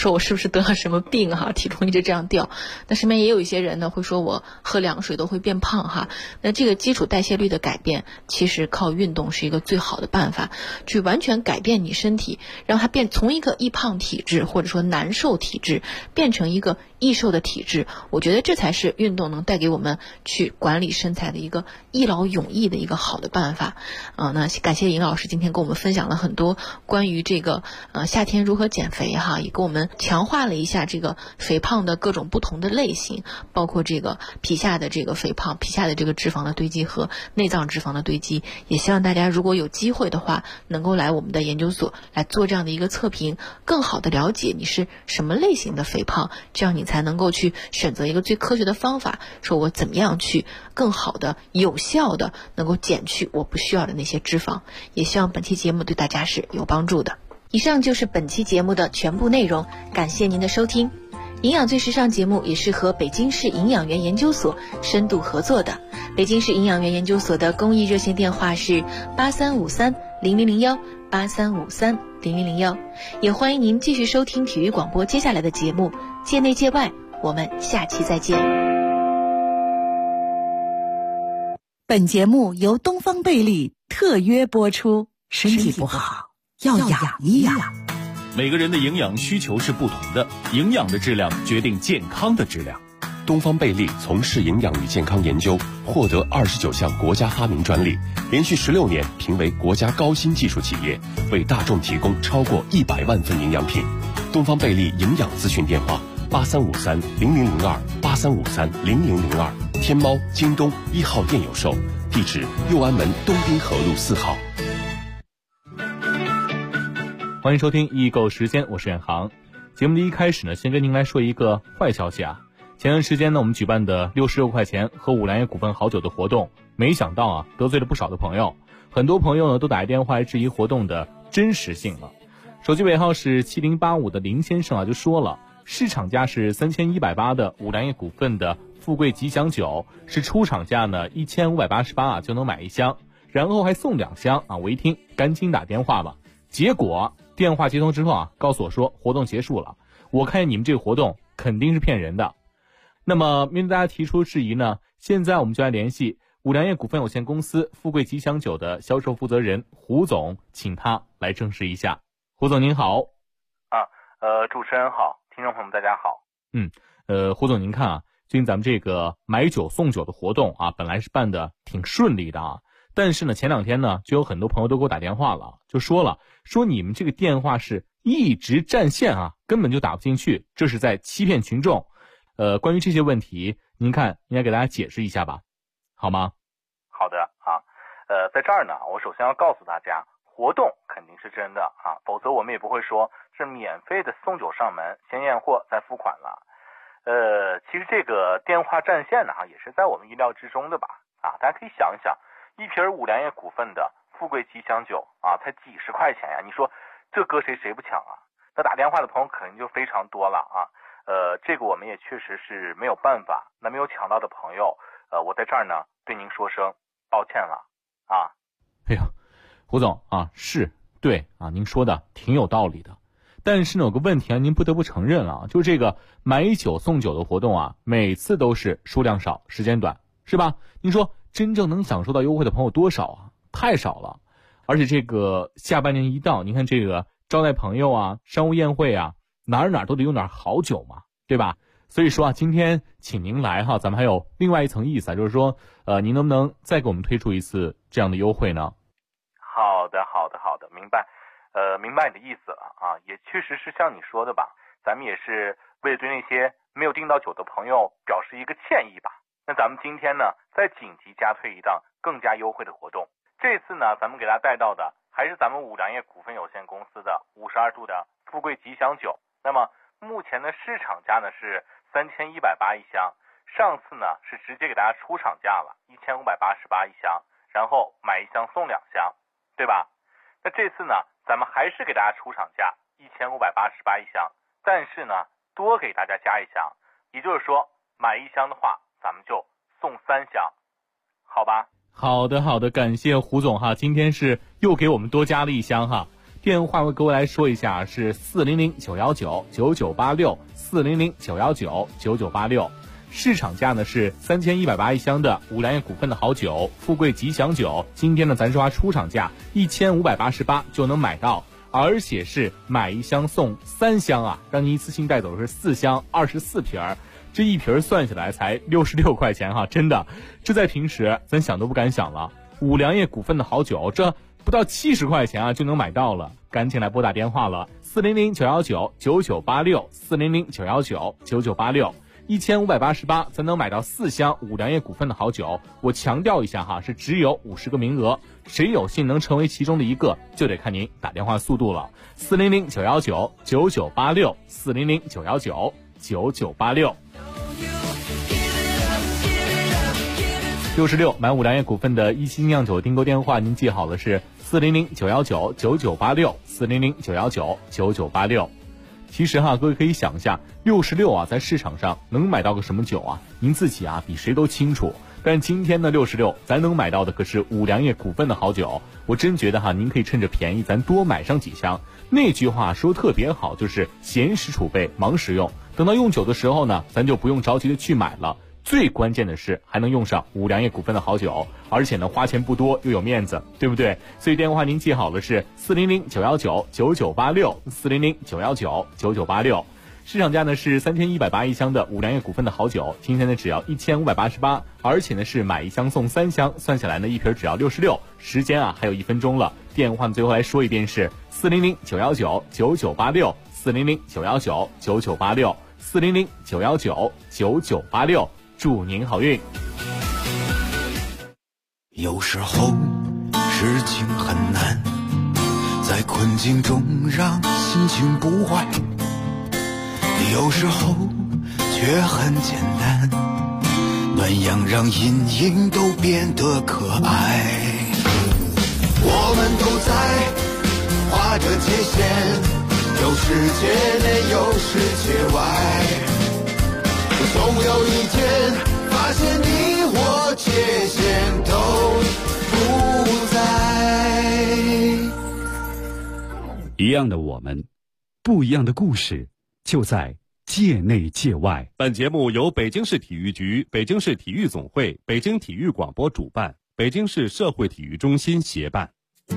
说我是不是得了什么病哈，体重一直这样掉。那身边也有一些人呢会说我喝凉水都会变胖哈。那这个基础代谢率的改变，其实靠运动是一个最好的办法，去完全改变你身体，让它从一个易胖体质或者说难受体质变成一个易瘦的体质。我觉得这才是运动能带给我们去管理身材的一个一劳永逸的一个好的办法。那感谢尹老师今天跟我们分享了很多关于这个夏天如何减肥哈，也给我们强化了一下这个肥胖的各种不同的类型，包括这个皮下的这个肥胖，皮下的这个脂肪的堆积和内脏脂肪的堆积。也希望大家如果有机会的话，能够来我们的研究所来做这样的一个测评，更好的了解你是什么类型的肥胖，这样你才能够去选择一个最科学的方法，说我怎么样去更好的有效的能够减去我不需要的那些脂肪。也希望本期节目对大家是有帮助的。以上就是本期节目的全部内容，感谢您的收听。营养最时尚节目也是和北京市营养员研究所深度合作的。北京市营养员研究所的公益热线电话是83530001 83530001，也欢迎您继续收听体育广播接下来的节目，界内界外，我们下期再见。 本节目由东方贝利特约播出，身体不好要养一养。 每个人的营养需求是不同的，营养的质量决定健康的质量。 东方贝利从事营养与健康研究，获得29项国家发明专利，连续16年评为国家高新技术企业，为大众提供超过100万份营养品。东方贝利营养咨询电话83530002 83530002，天猫、京东1号店有售，地址右安门东滨河路4号。 欢迎收听易购时间，我是远航。节目的一开始呢，先跟您来说一个坏消息啊。前段时间呢，我们举办的66块钱喝五粮液股份好酒的活动，没想到啊，得罪了不少的朋友。很多朋友呢，都打电话来质疑活动的真实性了。手机尾号是7085的林先生啊，就说了，市场价是3180的五粮液股份的富贵吉祥酒，是出厂价呢1588啊就能买一箱，然后还送2箱啊。我一听，赶紧打电话吧。结果电话接通之后啊，告诉我说活动结束了。我看你们这个活动肯定是骗人的。那么面对大家提出质疑呢，现在我们就来联系五粮液股份有限公司富贵吉祥酒的销售负责人胡总，请他来证实一下。胡总您好。 主持人好，听众朋友们大家好。 胡总您看啊，最近咱们这个买酒送酒的活动啊，本来是办的挺顺利的啊，但是呢前2天呢，就有很多朋友都给我打电话了，就说你们这个电话是一直占线啊，根本就打不进去，这是在欺骗群众。关于这些问题，您看应该给大家解释一下吧，好吗？ 好的啊，在这儿呢，我首先要告诉大家，活动肯定是真的啊，否则我们也不会说是免费的送酒上门，先验货再付款了。其实这个电话占线呢，也是在我们意料之中的吧？啊，大家可以想一想，一瓶五粮液股份的富贵吉祥酒啊，才几十块钱呀，你说这搁谁不抢啊？那打电话的朋友肯定就非常多了啊。这个我们也确实是没有办法。那没有抢到的朋友，我在这儿呢对您说声抱歉了啊。 哎呀，胡总啊，是对啊，您说的挺有道理的。但是呢，有个问题啊，您不得不承认啊，就是这个买酒送酒的活动啊，每次都是数量少，时间短，是吧？您说真正能享受到优惠的朋友多少啊？太少了。而且这个下半年一到，您看这个招待朋友啊，商务宴会啊，哪儿都得用点好酒嘛，对吧？所以说啊，今天请您来哈，咱们还有另外一层意思啊，就是说，您能不能再给我们推出一次这样的优惠呢？ 好的，明白。明白你的意思了啊，也确实是像你说的吧，咱们也是为了对那些没有订到酒的朋友表示一个歉意吧。那咱们今天呢，再紧急加推一档更加优惠的活动。这次呢，咱们给大家带到的还是咱们五粮液股份有限公司的52度的富贵吉祥酒。那么目前的市场价呢是3180一箱，上次呢是直接给大家出厂价了1588一箱，然后买1箱送2箱，对吧？那这次呢，咱们还是给大家出厂价1588一箱，但是呢多给大家加1箱，也就是说买1箱的话，咱们就送3箱，好吧？ 好的，感谢胡总哈，今天是又给我们多加了1箱哈。 电话为各位来说一下是400-919-9986，400-919-9986。市场价呢是3180一箱的五粮液股份的好酒，富贵吉祥酒。今天呢咱说出厂价1588就能买到，而且是买一箱送3箱啊，让你一次性带走的是4箱24瓶儿，这一瓶算下来才66块钱哈，真的，这在平时咱想都不敢想了。五粮液股份的好酒，这不到70块钱啊就能买到了，赶紧来拨打电话了，400-919-9986，400-919-9986。1588才能买到4箱五粮液股份的好酒，我强调一下哈，是只有50个名额，谁有幸能成为其中的一个，就得看您打电话速度了。400-919-9986，400-919-9986。66买五粮液股份的一星酿酒订购电话，您记好了是400-919-9986，400-919-9986。其实哈，各位可以想一下，66啊，在市场上能买到个什么酒啊？您自己啊比谁都清楚。但今天的66，咱能买到的可是五粮液股份的好酒。我真觉得哈，您可以趁着便宜，咱多买上几箱。那句话说特别好，就是闲时储备，忙时用。等到用酒的时候呢，咱就不用着急的去买了。最关键的是还能用上五粮液股份的好酒，而且呢花钱不多又有面子，对不对？所以电话您记好了是400-919-9986，400-919-9986。市场价呢是3180一箱的五粮液股份的好酒，今天呢只要1588，而且呢是买一箱送3箱，算下来呢一瓶只要66。时间啊还有1分钟了，电话最后来说一遍是400-919-9986，400-919-9986，400-919-9986。祝您好运。 有时候事情很难，在困境中让心情不坏，有时候却很简单，暖阳让阴影都变得可爱。我们都在画着界限，有世界内有世界外，总有一天发现你我界限都不在。 一样的我们，不一样的故事，就在界内界外。 本节目由北京市体育局、北京市体育总会、北京体育广播主办，北京市社会体育中心协办。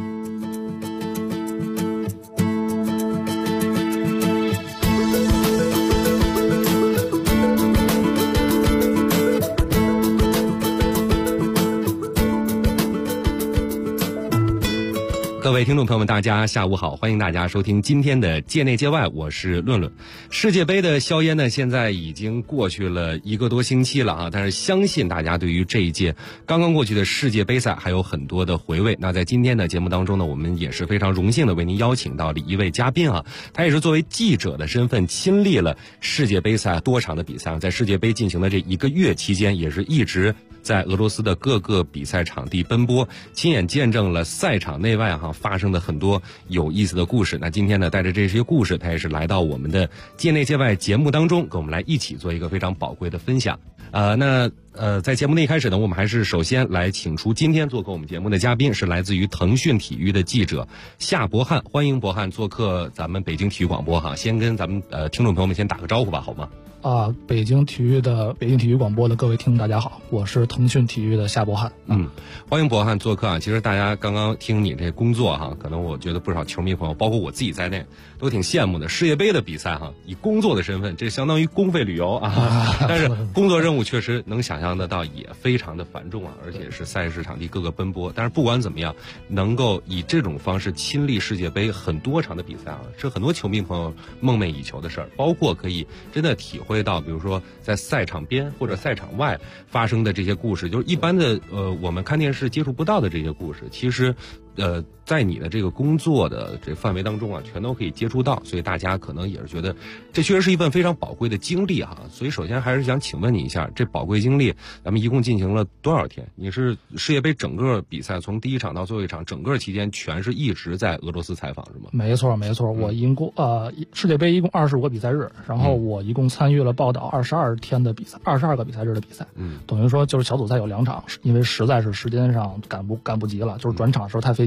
各位听众朋友们，大家下午好，欢迎大家收听今天的界内界外，我是论论。世界杯的硝烟呢，现在已经过去了1个多星期了啊，但是相信大家对于这一届刚刚过去的世界杯赛还有很多的回味。那在今天的节目当中呢，我们也是非常荣幸的为您邀请到了一位嘉宾啊，他也是作为记者的身份亲历了世界杯赛多场的比赛，在世界杯进行的这1个月期间，也是一直在俄罗斯的各个比赛场地奔波，亲眼见证了赛场内外发生的很多有意思的故事。那今天呢，带着这些故事，他也是来到我们的界内界外节目当中，跟我们来一起做一个非常宝贵的分享。在节目的一开始呢，我们还是首先来请出今天做客我们节目的嘉宾，是来自于腾讯体育的记者夏博翰，欢迎博翰做客咱们北京体育广播哈。先跟咱们听众朋友们先打个招呼吧，好吗？ 北京体育广播的各位听众大家好，我是腾讯体育的夏博翰。 欢迎博翰做客啊。其实大家刚刚听你这工作哈，可能我觉得不少球迷朋友，包括我自己在内，都挺羡慕的。世界杯的比赛哈，以工作的身份，这相当于公费旅游啊。但是工作任务确实能想象得到，也非常的繁重啊，而且是赛事场地各个奔波。但是不管怎么样，能够以这种方式亲历世界杯很多场的比赛啊，是很多球迷朋友梦寐以求的事儿。包括可以真的体会到，比如说在赛场边或者赛场外发生的这些故事，就是一般的我们看电视接触不到的这些故事，其实在你的这个工作的这范围当中啊，全都可以接触到，所以大家可能也是觉得这确实是一份非常宝贵的经历哈。所以首先还是想请问你一下，这宝贵经历咱们一共进行了多少天？你是世界杯整个比赛从第一场到最后一场，整个期间全是一直在俄罗斯采访是吗？ 没错，我一共世界杯一共25个比赛日，然后我一共参与了报道22天的比赛，22个比赛日的比赛。等于说就是小组赛有2场，因为实在是时间上赶不及了，就是转场的时候太费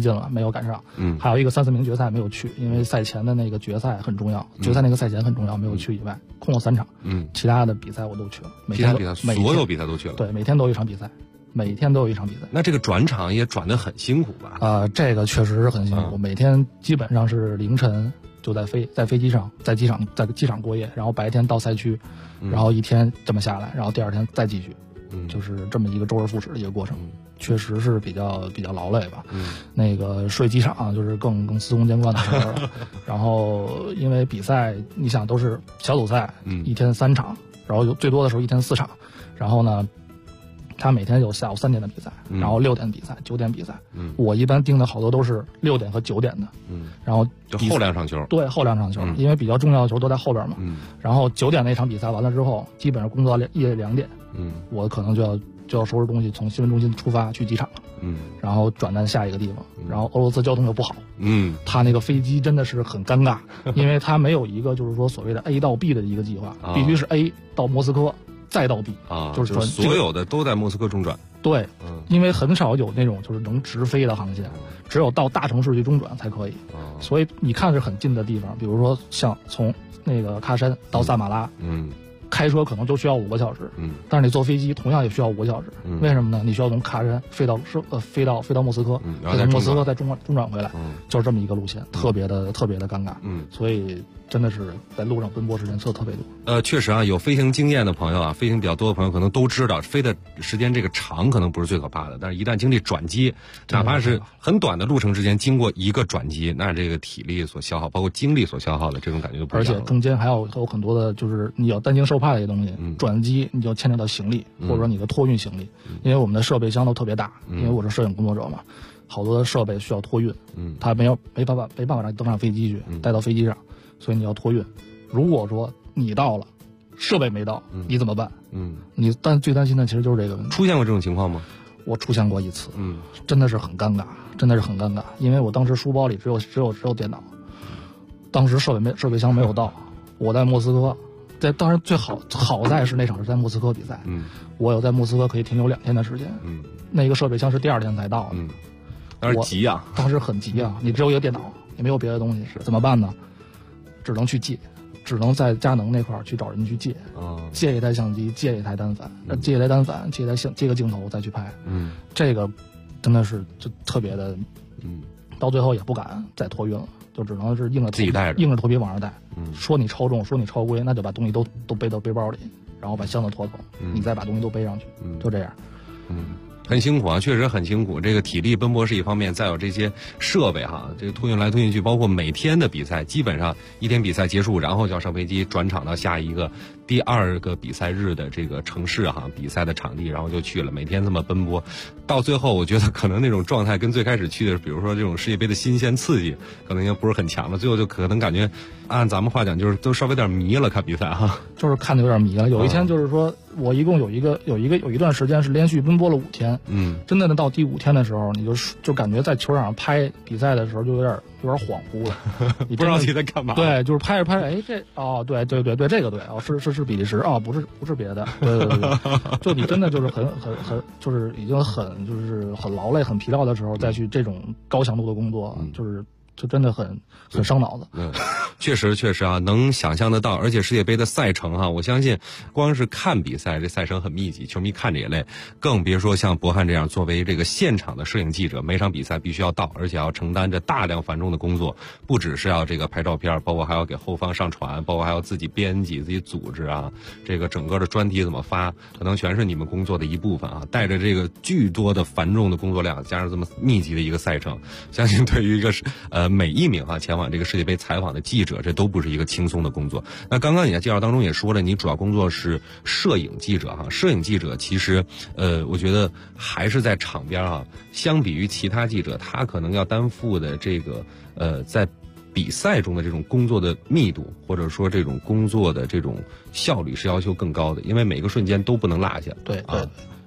劲了，没有赶上。还有一个3、4名决赛没有去，因为赛前的那个决赛很重要，决赛那个赛前很重要，没有去以外，空了3场。其他的比赛我都去了， 其他比赛所有比赛都去了。 对，每天都有一场比赛。每天都有一场比赛， 那这个转场也转得很辛苦吧？ 这个确实是很辛苦。每天基本上是凌晨就在飞机上，在机场过夜，然后白天到赛区，然后一天这么下来，然后第二天再继续，就是这么一个周而复始的一个过程。确实是比较劳累吧。那个睡机场就是更司空见惯的事儿了。然后因为比赛，你想都是小组赛，一天3场，然后有最多的时候一天4场，然后呢。他每天有下午3点的比赛，然后6点比赛，9点比赛。我一般盯的好多都是6点和9点的。然后就后2场球。 对，后2场球，因为比较重要的球都在后边嘛。然后9点那场比赛完了之后，基本上工作到夜2点。我可能就要收拾东西，从新闻中心出发去机场。然后转到下一个地方。然后俄罗斯交通又不好。他那个飞机真的是很尴尬，因为他没有一个就是说所谓的 A 到 B 的一个计划，必须是 A 到莫斯科。再到 B 就是所有的都在莫斯科中转。 对，因为很少有那种就是能直飞的航线，只有到大城市去中转才可以。所以你看是很近的地方，比如说像从那个喀山到萨马拉，开车可能就需要5个小时，但是你坐飞机同样也需要5个小时。为什么呢？你需要从喀山飞到莫斯科， 然后在莫斯科再中转回来，就是这么一个路线，特别的尴尬。所以真的是在路上奔波时间特别多。 确实啊，有飞行经验的朋友啊，飞行比较多的朋友可能都知道，飞的时间这个长可能不是最可怕的，但是一旦经历转机，哪怕是很短的路程之间经过一个转机，那这个体力所消耗，包括精力所消耗的这种感觉就不一样了。 而且中间还有很多的，就是你要担惊受怕的一些东西。转机你就牵扯到行李，或者说你的托运行李，因为我们的设备箱都特别大，因为我是摄影工作者嘛，好多的设备需要托运，他没办法让你登上飞机去，带到飞机上。所以你要托运，如果说你到了，设备没到，你怎么办？你最担心的其实就是这个问题。 出现过这种情况吗？ 我出现过一次，真的是很尴尬，因为我当时书包里只有电脑，当时设备箱没有到，我在莫斯科，当然最好在是那场是在莫斯科比赛，我有在莫斯科可以停留2天的时间，那个设备箱是第2天才到的， 当时急啊， 当时很急啊，你只有一个电脑，也没有别的东西，怎么办呢？只能去借，只能在佳能那块儿去找人去借，借一台相机，借一台单反，借一台单反，借个镜头再去拍。这个真的是就特别的，到最后也不敢再托运了，就只能是硬着自己带着， 硬着头皮往上带。说你超重，说你超规，那就把东西都背到背包里，然后把箱子拖走，你再把东西都背上去，就这样。 很辛苦啊，确实很辛苦。这个体力奔波是一方面，再有这些设备哈，这个托运来托运去，包括每天的比赛，基本上一天比赛结束，然后就要上飞机转场到下一个第2个比赛日的这个城市哈，比赛的场地，然后就去了。每天这么奔波，到最后我觉得可能那种状态跟最开始去的，比如说这种世界杯的新鲜刺激，可能已经不是很强了。最后就可能感觉，按咱们话讲，就是都稍微有点迷了看比赛哈。 就是看的有点迷了。有一天就是说，我一共有一段时间是连续奔波了5天。真的到第5天的时候，你就感觉在球场上拍比赛的时候就有点恍惚了， 你不知道自己在干嘛。 对，就是拍着，哎，对，这个对，是比利时不是别的，对，就你真的就是很就是已经就是很劳累、很疲劳的时候，再去这种高强度的工作，就真的很伤脑子。 确实啊，能想象得到。而且世界杯的赛程啊，我相信光是看比赛，这赛程很密集，球迷看着也累，更别说像博翰这样作为这个现场的摄影记者，每场比赛必须要到，而且要承担着大量繁重的工作，不只是要这个拍照片，包括还要给后方上传，包括还要自己编辑、自己组织啊，这个整个的专题怎么发，可能全是你们工作的一部分啊。带着这个巨多的繁重的工作量，加上这么密集的一个赛程，相信对于一个每一名前往这个世界杯采访的记者，这都不是一个轻松的工作。那刚刚你在介绍当中也说了，你主要工作是摄影记者哈。摄影记者其实我觉得还是在场边啊，相比于其他记者，他可能要担负的这个在比赛中的这种工作的密度，或者说这种工作的这种效率是要求更高的，因为每个瞬间都不能落下。 对。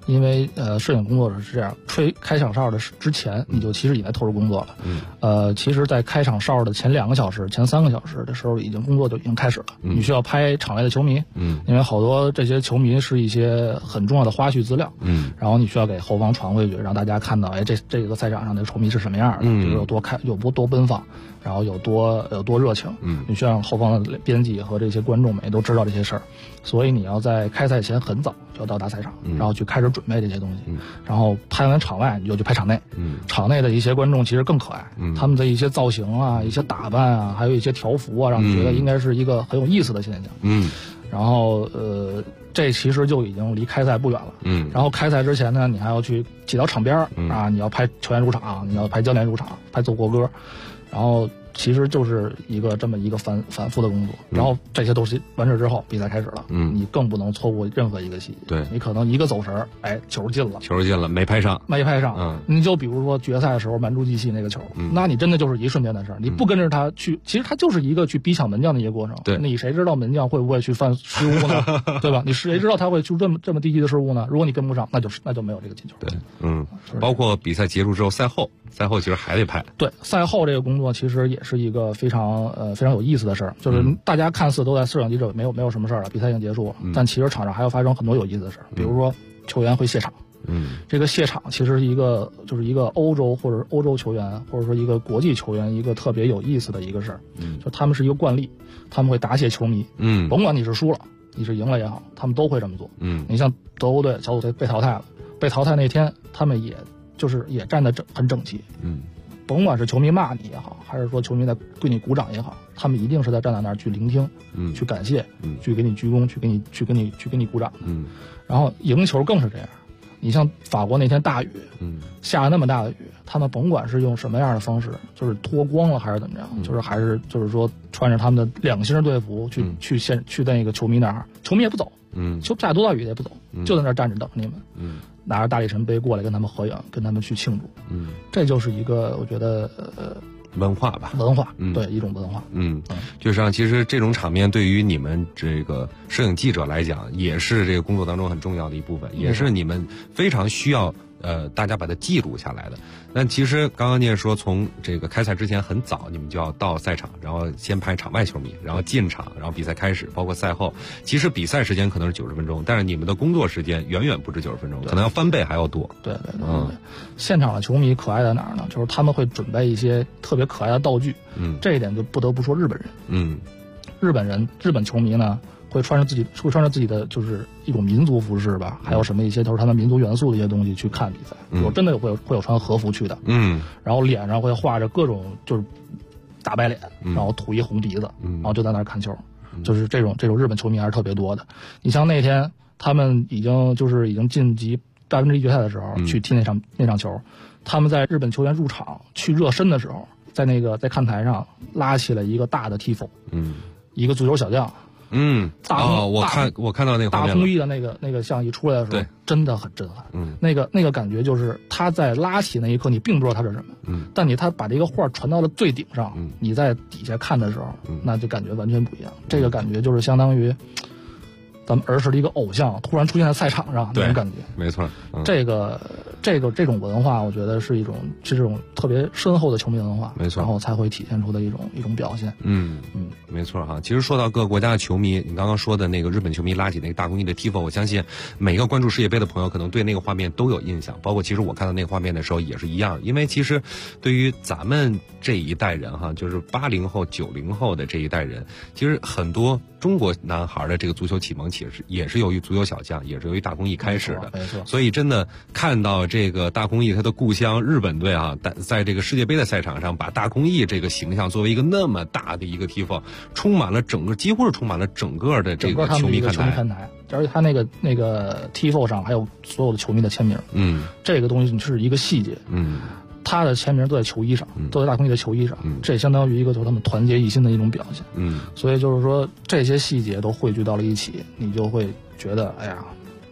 因为摄影工作者是这样，吹开场哨的之前，你就其实已经在投入工作了。其实，在开场哨的前2个小时、前3个小时的时候，工作就已经开始了。你需要拍场外的球迷，因为好多这些球迷是一些很重要的花絮资料，然后你需要给后方传回去，让大家看到，哎，这个赛场上的球迷是什么样的，比如有多奔放，然后有多热情，你需要让后方的编辑和这些观众们都知道这些事儿，所以你要在开赛前很早就要到达赛场，然后去开始准备这些东西，然后拍完场外你就去拍场内，场内的一些观众其实更可爱，他们的一些造型啊、一些打扮啊，还有一些条幅啊，让你觉得应该是一个很有意思的现象。然后这其实就已经离开赛不远了。然后开赛之前呢，你还要去挤到场边啊，你要拍球员入场，你要拍教练入场，拍奏国歌，然后其实就是这么一个反复的工作。然后这些东西完事之后，比赛开始了，你更不能错过任何一个细节。 对， 你可能一个走神，哎，球进了， 没拍上。 你就比如说决赛的时候蛮珠机器那个球，那你真的就是一瞬间的事儿，你不跟着他去，其实他就是一个去逼抢门将的一个过程。 对， 你谁知道门将会不会去犯失误呢？对吧？你谁知道他会出这么低级的失误呢？如果你跟不上，那就没有这个进球。 对，包括比赛结束之后，赛后其实还得拍。 对，赛后这个工作其实也是一个非常有意思的事儿，就是大家看似都在摄影记者没有什么事儿了，比赛已经结束了，但其实场上还要发生很多有意思的事儿，比如说球员会卸场。这个卸场其实是一个欧洲或者欧洲球员，或者说一个国际球员一个特别有意思的一个事儿。就他们是一个惯例，他们会答谢球迷。甭管你是输了，你是赢了也好，他们都会这么做。你像德国队小组队被淘汰了，被淘汰那天，他们也站得很整齐。甭管是球迷骂你也好，还是说球迷在对你鼓掌也好，他们一定是在站在那儿去聆听，去感谢，去给你鞠躬，去给你鼓掌。然后赢球更是这样。你像法国那天大雨，下了那么大的雨，他们甭管是用什么样的方式，就是脱光了还是怎么样，就是说穿着他们的2星队服去那个球迷那儿，球迷也不走，下多大雨也不走，就在那儿站着等你们，拿着大力神杯过来跟他们合影，跟他们去庆祝。这就是一个我觉得文化吧， 对，一种文化。 就是其实这种场面对于你们这个摄影记者来讲，也是这个工作当中很重要的一部分，也是你们非常需要大家把它记录下来的。但其实刚刚你也说，从这个开赛之前很早，你们就要到赛场，然后先拍场外球迷，然后进场，然后比赛开始，包括赛后。其实比赛时间可能是90分钟，但是你们的工作时间远远不止90分钟，可能要翻倍还要多。 对。现场的球迷可爱在哪儿呢？就是他们会准备一些特别可爱的道具。这一点就不得不说日本人。日本球迷呢，会穿着自己的就是一种民族服饰吧，还有什么一些都是他们民族元素的一些东西去看比赛。有真的会有穿和服去的，然后脸上会画着各种就是大白脸，然后涂一红鼻子，然后就在那儿看球。就是这种日本球迷还是特别多的。你像那天他们已经晋级1/3决赛的时候，去踢那场球，他们在日本球员入场去热身的时候，在看台上拉起了一个大的 tifo，一个足球小将。我看到那个大红衣的那个像一出来的时候，真的很震撼。那个感觉就是他在拉起那一刻，你并不知道他是什么，但他把这个画传到了最顶上，你在底下看的时候，那就感觉完全不一样。这个感觉就是相当于咱们儿时的一个偶像突然出现在赛场上那种感觉。 没错。 这种文化，我觉得是这种特别深厚的球迷文化， 没错， 然后才会体现出的一种表现。 没错哈。其实说到各个国家的球迷，你刚刚说的那个日本球迷拉起那个大公益的 tifo， 我相信每个关注世界杯的朋友可能对那个画面都有印象，包括其实我看到那个画面的时候也是一样，因为其实对于咱们这一代人哈，就是80后、90后的这一代人，其实很多中国男孩的这个足球启蒙其实也是由于足球小将，也是由于大公益开始的。 没错。 所以真的看到这个大公益他的故乡日本队啊，在这个世界杯的赛场上把大公益这个形象作为一个那么大的一个 tifo， 几乎是充满了整个的这个球迷看台， 而且他那个 tifo 上还有所有的球迷的签名。这个东西是一个细节。他的签名都在球衣上，都在大公益的球衣上，这也相当于一个就是他们团结一心的一种表现。所以就是说这些细节都汇聚到了一起，你就会觉得哎呀，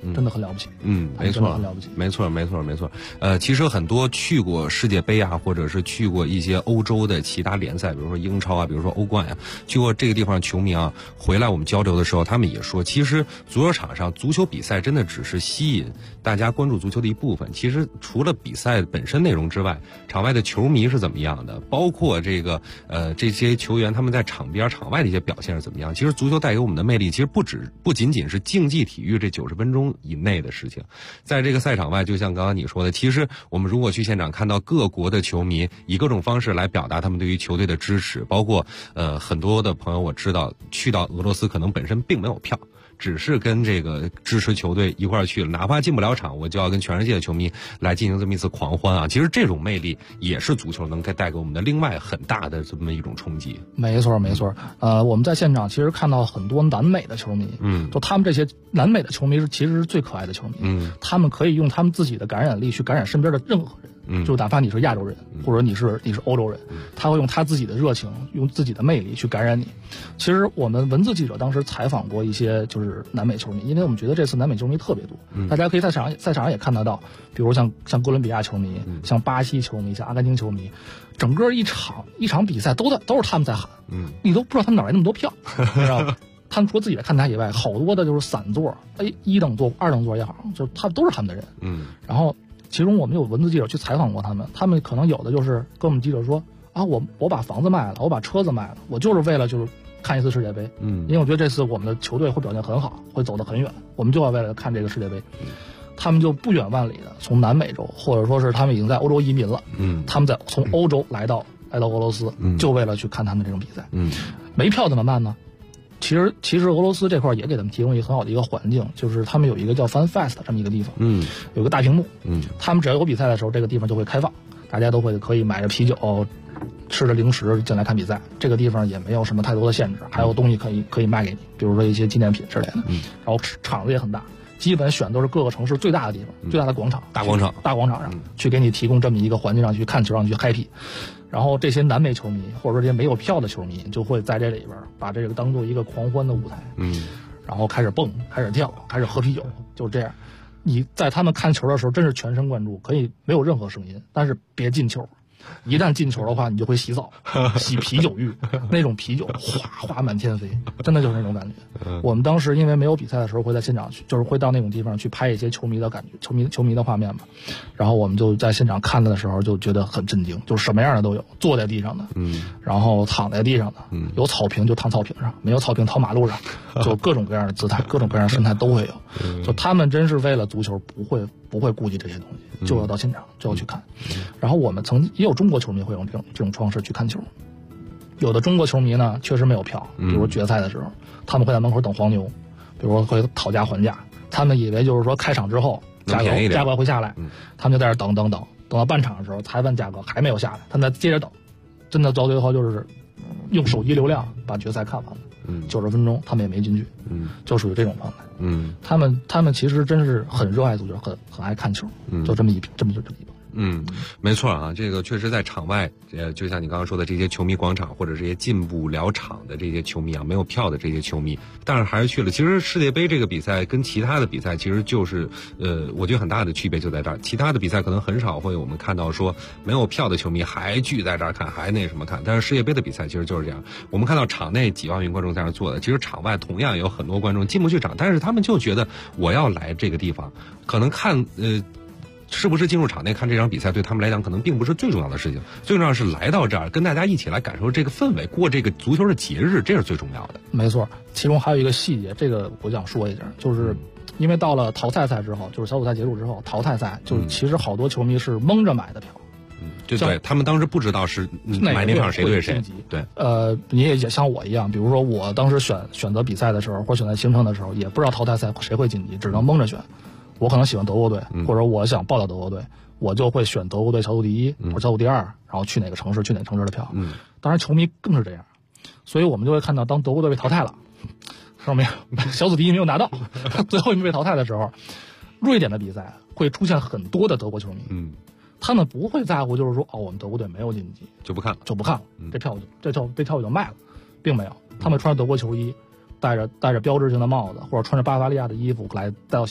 真的很了不起。 没错， 很了不起， 没错。其实很多去过世界杯啊，或者是去过一些欧洲的其他联赛，比如说英超啊，比如说欧冠啊，去过这个地方球迷啊，回来我们交流的时候，他们也说，其实足球场上足球比赛真的只是吸引大家关注足球的一部分。其实除了比赛本身内容之外，场外的球迷是怎么样的，包括这些球员他们在场边场外的一些表现是怎么样。其实足球带给我们的魅力，其实不仅仅是竞技体育这90分钟以内的事情。在这个赛场外，就像刚刚你说的，其实我们如果去现场看到各国的球迷以各种方式来表达他们对于球队的支持，包括很多的朋友我知道去到俄罗斯可能本身并没有票，只是跟这个支持球队一块儿去了，哪怕进不了场，我就要跟全世界的球迷来进行这么一次狂欢啊！其实这种魅力也是足球能带给我们的另外很大的这么一种冲击。 没错。我们在现场其实看到很多南美的球迷，就他们这些南美的球迷其实是最可爱的球迷，他们可以用他们自己的感染力去感染身边的任何人，就哪怕你是亚洲人，或者你是欧洲人，他会用他自己的热情，用自己的魅力去感染你。其实我们文字记者当时采访过一些就是南美球迷，因为我们觉得这次南美球迷特别多，大家可以在赛场上也看得到，比如像哥伦比亚球迷，像巴西球迷，像阿根廷球迷，整个一场比赛都是他们在喊，你都不知道他们哪来那么多票，你知道吗？他们除了自己在看台以外，好多的就是散座，1等座、2等座也好，就他们都是他们的人。然后其中我们有文字记者去采访过他们，他们可能有的就是跟我们记者说啊，我把房子卖了，我把车子卖了，我就是为了就是看一次世界杯。因为我觉得这次我们的球队会表现很好，会走得很远，我们就要为了看这个世界杯。他们就不远万里的从南美洲，或者说是他们已经在欧洲移民了，他们从欧洲来到俄罗斯，就为了去看他们这种比赛。没票怎么办呢？其实俄罗斯这块也给他们提供一个很好的一个环境，就是他们有一个叫 Fan Fest 这么一个地方，有个大屏幕，他们只要有比赛的时候，这个地方就会开放，大家都可以买着啤酒，吃着零食进来看比赛。这个地方也没有什么太多的限制，还有东西可以卖给你，比如说一些纪念品之类的。然后场子也很大，基本选都是各个城市最大的地方，最大的广场，大广场上去给你提供这么一个环境，让你去看球，让你去 happy。然后这些南美球迷或者说这些没有票的球迷就会在这里边把这个当做一个狂欢的舞台，然后开始蹦，开始跳，开始喝啤酒，就这样。你在他们看球的时候真是全神贯注，可以没有任何声音，但是别进球。一旦进球的话，你就会洗澡，洗啤酒浴，那种啤酒哗哗满天飞，真的就是那种感觉。我们当时因为没有比赛的时候，会在现场去，就是会到那种地方去拍一些球迷的感觉，球迷的画面嘛。然后我们就在现场看的时候，就觉得很震惊，就是什么样的都有，坐在地上的，然后躺在地上的，有草坪就躺草坪上，没有草坪躺马路上，就各种各样的姿态，各种各样的身材都会有。就他们真是为了足球，不会顾及这些东西，就要到现场，就要去看。然后我们也有中国球迷会用这种方式去看球。有的中国球迷呢，确实没有票，比如决赛的时候，他们会在门口等黄牛，比如说会讨价还价。他们以为就是说开场之后价格会下来，他们就在这等到半场的时候，裁判价格还没有下来，他们再接着等，真的到最后就是用手机流量把决赛看完了。90分钟他们也没进去，就属于这种状态。他们其实真是很热爱足球，很爱看球，就这么一帮。 没错啊，这个确实在场外，就像你刚刚说的这些球迷广场或者这些进不了场的这些球迷啊，没有票的这些球迷，但是还是去了。其实世界杯这个比赛跟其他的比赛其实就是，我觉得很大的区别就在这儿。其他的比赛可能很少会我们看到说没有票的球迷还聚在这儿看，还那什么看。但是世界杯的比赛其实就是这样，我们看到场内几万名观众在那儿坐的，其实场外同样有很多观众进不去场，但是他们就觉得我要来这个地方，可能看是不是进入场内看这场比赛对他们来讲可能并不是最重要的事情，最重要是来到这儿跟大家一起来感受这个氛围，过这个足球的节日，这是最重要的。 没错，其中还有一个细节，这个我想说一下，就是因为到了淘汰赛之后，就是小组赛结束之后，淘汰赛就是其实好多球迷是蒙着买的票。 对，他们当时不知道是买那场谁对谁。对， 你也像我一样，比如说我当时选择比赛的时候，或选择行程的时候，也不知道淘汰赛谁会晋级，只能蒙着选。我可能喜欢德国队，或者我想报道德国队，我就会选德国队小组第一或者小组第2，然后去哪个城市的票。当然球迷更是这样，所以我们就会看到，当德国队被淘汰了，说明小组第一没有拿到，最后一名被淘汰的时候，瑞典的比赛会出现很多的德国球迷。他们不会在乎，就是说我们德国队没有晋级就不看了， 这票就卖了，并没有。他们穿着德国球衣，戴着标志性的帽子，或者穿着巴伐利亚的衣服来带到现场，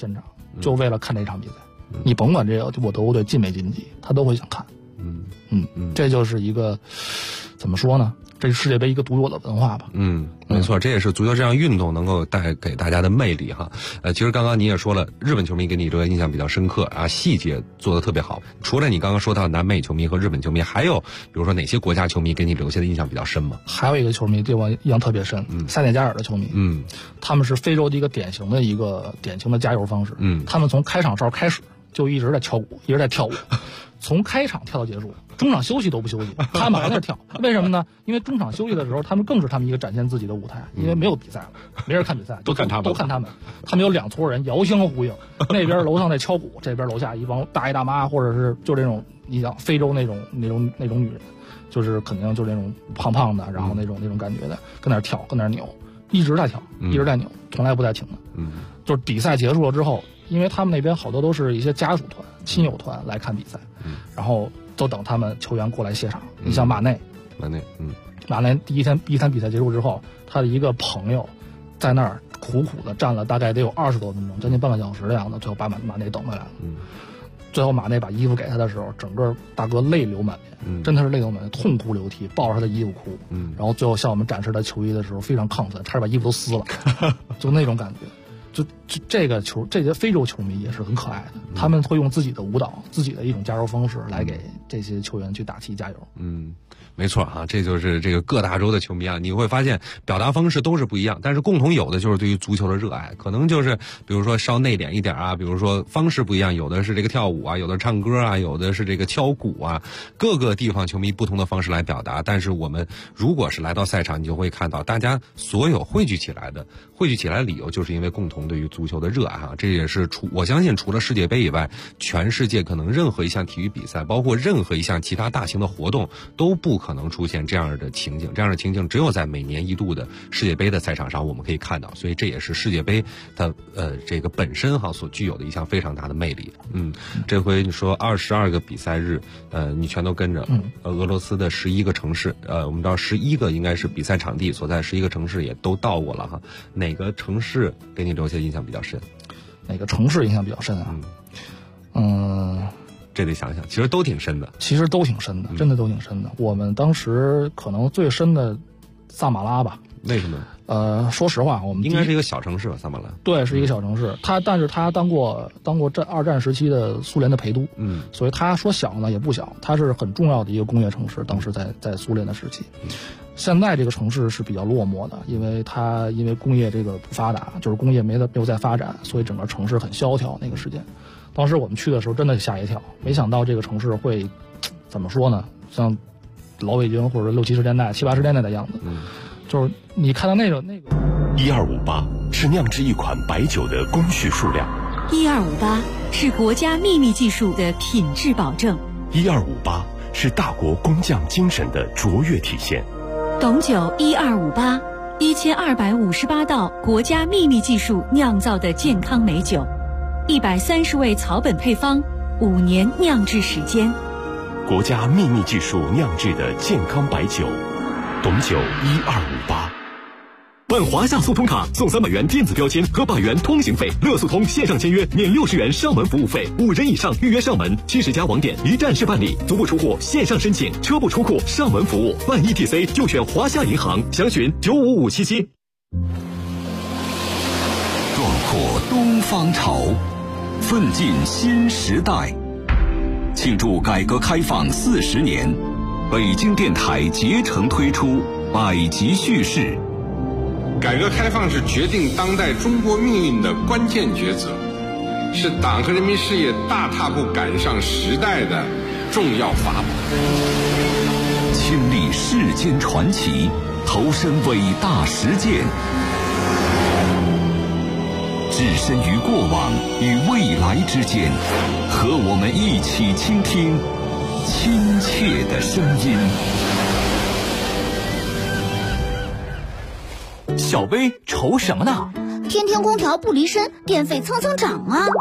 就为了看这场比赛。你甭管这个我德国队进没晋级，他都会想看。这就是一个怎么说呢？这是世界杯一个独有的文化吧。 没错，这也是足球这项运动能够带给大家的魅力哈。其实刚刚你也说了，日本球迷给你这个印象比较深刻啊，细节做得特别好。除了你刚刚说到南美球迷和日本球迷，还有比如说哪些国家球迷给你留下的印象比较深吗？ 还有一个球迷对我印象特别深，塞内加尔的球迷。他们是非洲的一个典型的加油方式。他们从开场哨开始就一直在敲鼓，一直在跳舞。从开场跳到结束，中场休息都不休息，他们还在跳。为什么呢？因为中场休息的时候，他们更是他们一个展现自己的舞台，因为没有比赛了，没人看比赛， 都看他们。 他们有2撮人遥相呼应，那边楼上在敲鼓，这边楼下一帮大爷大妈，或者是就这种你想非洲那种女人，就是肯定就这种胖胖的，然后那种感觉的，跟那跳，跟那扭，一直在跳，一直在扭，从来不带停的。就是比赛结束了之后，因为他们那边好多都是一些家属团、亲友团来看比赛，然后都等他们球员过来谢场。你像马内，第一天比赛结束之后，他的一个朋友在那儿苦苦的站了大概得有20多分钟，将近半个小时的样子，最后把马内等回来了。最后马内把衣服给他的时候，整个大哥泪流满面，真的是泪流满面，痛哭流涕，抱着他的衣服哭。然后最后向我们展示他球衣的时候，非常亢奋，差点把衣服都撕了，就那种感觉。就这些非洲球迷也是很可爱的，他们会用自己的舞蹈、自己的一种加油方式来给这些球员去打气加油。 没错啊，这就是这个各大洲的球迷啊，你会发现表达方式都是不一样，但是共同有的就是对于足球的热爱，可能就是比如说稍内敛一点啊，比如说方式不一样，有的是这个跳舞啊，有的唱歌啊，有的是这个敲鼓啊，各个地方球迷不同的方式来表达。但是我们如果是来到赛场，你就会看到大家所有汇聚起来的理由，就是因为共同对于足球的热爱啊。这也是我相信除了世界杯以外，全世界可能任何一项体育比赛，包括任何一项其他大型的活动，都不可能出现这样的情景。这样的情景只有在每年一度的世界杯的赛场上我们可以看到，所以这也是世界杯它这个本身哈所具有的一项非常大的魅力。这回你说22个比赛日，你全都跟着。俄罗斯的11个城市，我们知道11个应该是比赛场地所在11个城市也都到过了哈。哪个城市给你留下印象比较深？ 哪个城市印象比较深啊？ 这得想想，其实都挺深的， 真的都挺深的。我们当时可能最深的萨马拉吧。 为什么？ 说实话，我们应该是一个小城市吧，萨马拉。 对，是一个小城市。但是他当过二战时期的苏联的陪都，所以他说小呢也不小，它是很重要的一个工业城市。当时在苏联的时期，现在这个城市是比较落寞的，因为工业这个不发达，就是工业没有在发展，所以整个城市很萧条。那个时间，当时我们去的时候真的吓一跳，没想到这个城市会怎么说呢？像老北京或者60、70年代、70、80年代的样子。就是你看到那个 1258是酿制一款白酒的工序数量 ，1258是国家秘密技术的品质保证 ，1258是大国工匠精神的卓越体现。 董酒1258，1258道国家秘密技术酿造的健康美酒，130味草本配方，5年酿制时间， 国家秘密技术酿制的健康白酒。董酒1258。办华夏速通卡送300元电子标签和100元通行费，乐速通线上签约免60元上门服务费，5人以上预约上门，70家网点一站式办理，足不出户线上申请，车不出库上门服务，办 ETC 就选华夏银行，详询95577。 壮阔东方潮，奋进新时代，庆祝改革开放40年。北京电台竭诚推出百集叙事。 改革开放是决定当代中国命运的关键抉择，是党和人民事业大踏步赶上时代的重要法宝。 亲历世间传奇，投身伟大实践，置身于过往与未来之间，和我们一起倾听亲切的声音。 小薇愁什么呢？ 天天空调不离身，电费蹭蹭涨啊！